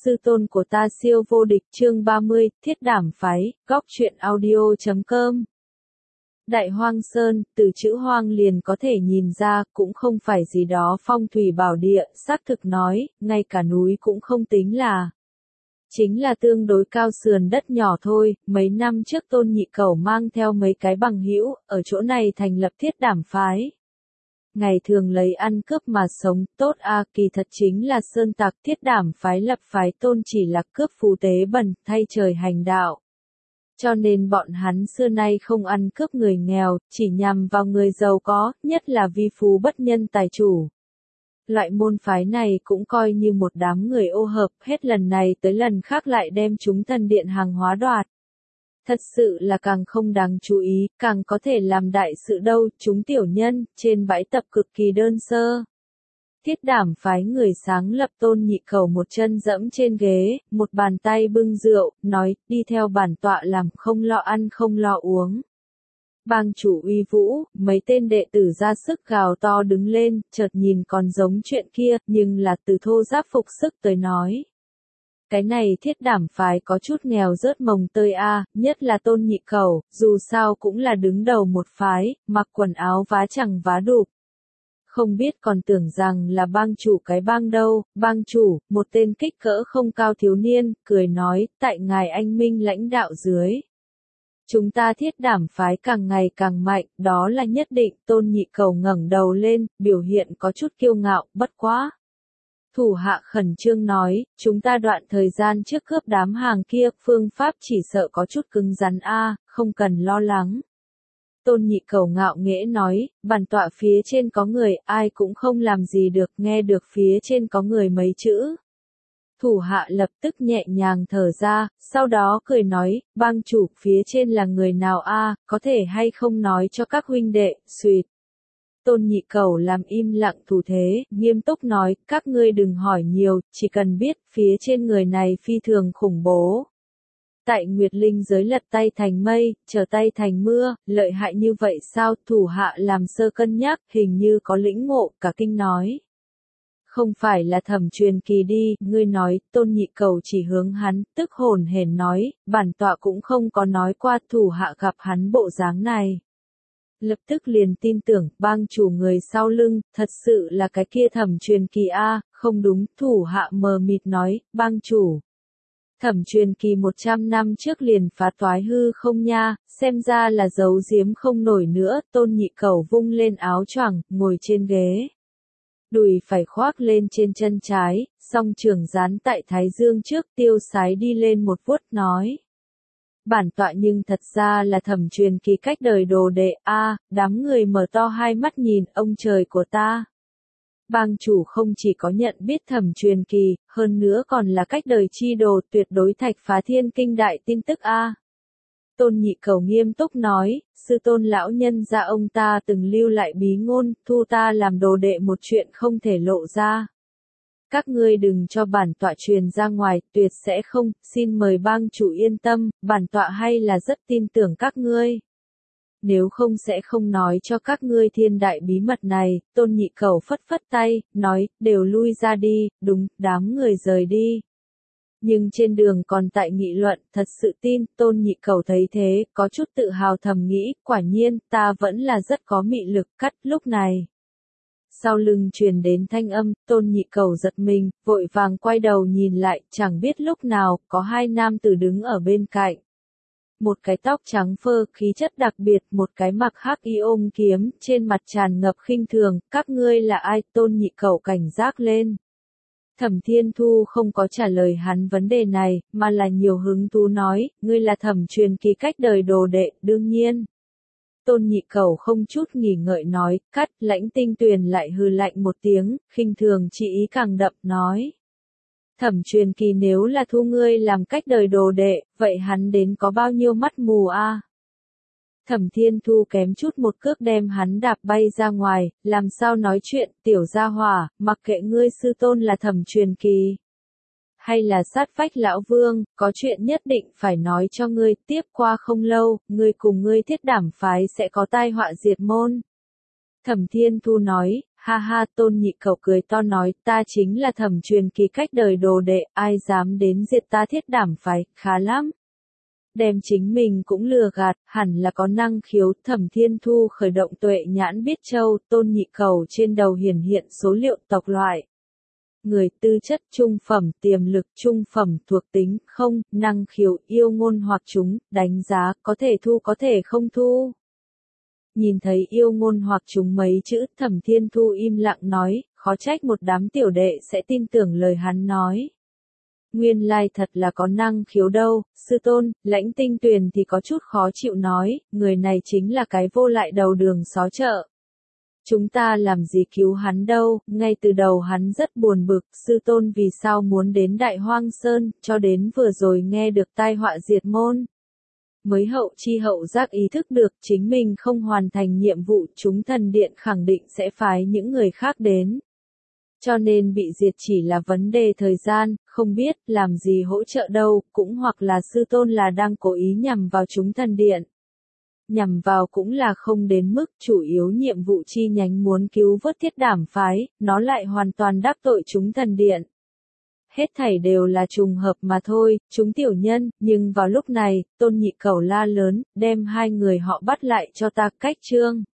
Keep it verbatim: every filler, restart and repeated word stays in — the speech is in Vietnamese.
sư tôn của ta siêu vô địch chương ba mươi, thiết đảm phái, góc truyện audio chấm com. Đại Hoang Sơn, từ chữ hoang liền có thể nhìn ra, cũng không phải gì đó phong thủy bảo địa, xác thực nói, ngay cả núi cũng không tính là. Chính là tương đối cao sườn đất nhỏ thôi, mấy năm trước Tôn Nhị Cẩu mang theo mấy cái bằng hữu ở chỗ này thành lập thiết đảm phái. Ngày thường lấy ăn cướp mà sống, tốt a kỳ thật chính là sơn tặc thiết đảm phái lập phái tôn chỉ là cướp phú tế bần, thay trời hành đạo. Cho nên bọn hắn xưa nay không ăn cướp người nghèo, chỉ nhằm vào người giàu có, nhất là vi phú bất nhân tài chủ. Loại môn phái này cũng coi như một đám người ô hợp, hết lần này tới lần khác lại đem chúng thần điện hàng hóa đoạt. Thật sự là càng không đáng chú ý, càng có thể làm đại sự đâu, chúng tiểu nhân, trên bãi tập cực kỳ đơn sơ. Thiết đảm phái người sáng lập Tôn Nhị Cẩu một chân dẫm trên ghế, một bàn tay bưng rượu, nói, đi theo bản tọa làm, không lo ăn không lo uống. Bang chủ uy vũ, mấy tên đệ tử ra sức gào to đứng lên, chợt nhìn còn giống chuyện kia, nhưng là từ thô giáp phục sức tới nói. Cái này thiết đảm phái có chút nghèo rớt mồng tơi a, nhất là Tôn Nhị Cẩu, dù sao cũng là đứng đầu một phái, mặc quần áo vá chẳng vá đụp. Không biết còn tưởng rằng là bang chủ cái bang đâu, bang chủ, một tên kích cỡ không cao thiếu niên, cười nói, tại ngài anh minh lãnh đạo dưới. Chúng ta thiết đảm phái càng ngày càng mạnh, đó là nhất định, Tôn Nhị Cẩu ngẩng đầu lên, biểu hiện có chút kiêu ngạo, bất quá. Thủ hạ khẩn trương nói, chúng ta đoạn thời gian trước cướp đám hàng kia, phương pháp chỉ sợ có chút cứng rắn a, không cần lo lắng. Tôn Nhị Cẩu ngạo nghễ nói, bản tọa phía trên có người, ai cũng không làm gì được, nghe được phía trên có người mấy chữ. Thủ hạ lập tức nhẹ nhàng thở ra, sau đó cười nói, bang chủ, phía trên là người nào a, có thể hay không nói cho các huynh đệ, xuyệt. Tôn Nhị Cẩu làm im lặng thủ thế, nghiêm túc nói, các ngươi đừng hỏi nhiều, chỉ cần biết, phía trên người này phi thường khủng bố. Tại Nguyệt Linh giới lật tay thành mây, trở tay thành mưa, lợi hại như vậy sao, thủ hạ làm sơ cân nhắc, hình như có lĩnh ngộ, cả kinh nói. Không phải là Thẩm Truyền Kỳ đi, ngươi nói, Tôn Nhị Cẩu chỉ hướng hắn, tức hồn hển nói, bản tọa cũng không có nói qua thủ hạ gặp hắn bộ dáng này. Lập tức liền tin tưởng, bang chủ người sau lưng, thật sự là cái kia Thẩm Truyền Kỳ a, không đúng, thủ hạ mờ mịt nói, bang chủ. Thẩm Truyền Kỳ một trăm năm trước liền phá toái hư không nha, xem ra là giấu giếm không nổi nữa, Tôn Nhị Cẩu vung lên áo choàng, ngồi trên ghế. Đùi phải khoác lên trên chân trái, song trường dán tại thái dương trước, tiêu sái đi lên một vuốt nói. Bản tọa nhưng thật ra là Thẩm Truyền Kỳ cách đời đồ đệ, a, đám người mở to hai mắt nhìn, ông trời của ta. Bang chủ không chỉ có nhận biết Thẩm Truyền Kỳ, hơn nữa còn là cách đời chi đồ, tuyệt đối thạch phá thiên kinh đại tin tức a. Tôn Nhị Cẩu nghiêm túc nói, sư tôn lão nhân gia ông ta từng lưu lại bí ngôn, thu ta làm đồ đệ một chuyện không thể lộ ra. Các ngươi đừng cho bản tọa truyền ra ngoài, tuyệt sẽ không, xin mời bang chủ yên tâm, bản tọa hay là rất tin tưởng các ngươi. Nếu không sẽ không nói cho các ngươi thiên đại bí mật này, Tôn Nhị Cẩu phất phất tay, nói, đều lui ra đi, đúng, đám người rời đi. Nhưng trên đường còn tại nghị luận, thật sự tin, Tôn Nhị Cẩu thấy thế, có chút tự hào thầm nghĩ, quả nhiên, ta vẫn là rất có mị lực, cắt, lúc này. Sau lưng truyền đến thanh âm, Tôn Nhị Cẩu giật mình, vội vàng quay đầu nhìn lại, chẳng biết lúc nào, có hai nam tử đứng ở bên cạnh. Một cái tóc trắng phơ, khí chất đặc biệt, một cái mặc hắc y ôm kiếm, trên mặt tràn ngập khinh thường, các ngươi là ai, Tôn Nhị Cẩu cảnh giác lên. Thẩm Thiên Thu không có trả lời hắn vấn đề này, mà là nhiều hứng thú nói, ngươi là Thẩm Truyền Kỳ cách đời đồ đệ, đương nhiên. Tôn Nhị Cẩu không chút nghỉ ngợi nói, cắt, Lãnh Tinh Tuyền lại hừ lạnh một tiếng, khinh thường chỉ ý càng đậm, nói. Thẩm Truyền Kỳ nếu là thu ngươi làm cách đời đồ đệ, vậy hắn đến có bao nhiêu mắt mù a? Thẩm Thiên Thu kém chút một cước đem hắn đạp bay ra ngoài, làm sao nói chuyện, tiểu gia hỏa, mặc kệ ngươi sư tôn là Thẩm Truyền Kỳ. Hay là sát phách lão vương, có chuyện nhất định phải nói cho ngươi, tiếp qua không lâu, ngươi cùng ngươi thiết đảm phái sẽ có tai họa diệt môn. Thẩm Thiên Thu nói, Ha ha, Tôn Nhị Cẩu cười to nói, ta chính là Thẩm truyền kỳ cách đời đồ đệ, ai dám đến diệt ta Thiết Đảm phái, khá lắm. Đem chính mình cũng lừa gạt, hẳn là có năng khiếu. Thẩm Thiên Thu khởi động tuệ nhãn biết châu, Tôn Nhị Cẩu trên đầu hiển hiện số liệu tộc loại. Người tư chất trung phẩm, tiềm lực trung phẩm, thuộc tính không, năng khiếu yêu ngôn hoặc chúng, đánh giá có thể thu có thể không thu. Nhìn thấy yêu ngôn hoặc chúng mấy chữ, Thẩm Thiên Thu im lặng nói, khó trách một đám tiểu đệ sẽ tin tưởng lời hắn nói. Nguyên lai thật là có năng khiếu đâu. Sư tôn, Lãnh Tinh Tuyền thì có chút khó chịu nói, người này chính là cái vô lại đầu đường xó chợ. Chúng ta làm gì cứu hắn đâu, ngay từ đầu hắn rất buồn bực, sư tôn vì sao muốn đến Đại Hoang Sơn, cho đến vừa rồi nghe được tai họa diệt môn. Mới hậu chi hậu giác ý thức được chính mình không hoàn thành nhiệm vụ, chúng thần điện khẳng định sẽ phái những người khác đến. Cho nên bị diệt chỉ là vấn đề thời gian, không biết làm gì hỗ trợ đâu, cũng hoặc là sư tôn là đang cố ý nhằm vào chúng thần điện. Nhằm vào cũng là không đến mức, chủ yếu nhiệm vụ chi nhánh muốn cứu vớt Thiết Đảm phái, nó lại hoàn toàn đắc tội chúng thần điện. Hết thảy đều là trùng hợp mà thôi, chúng tiểu nhân, nhưng vào lúc này, Tôn Nhị Cẩu la lớn, đem hai người họ bắt lại cho ta. Cách chương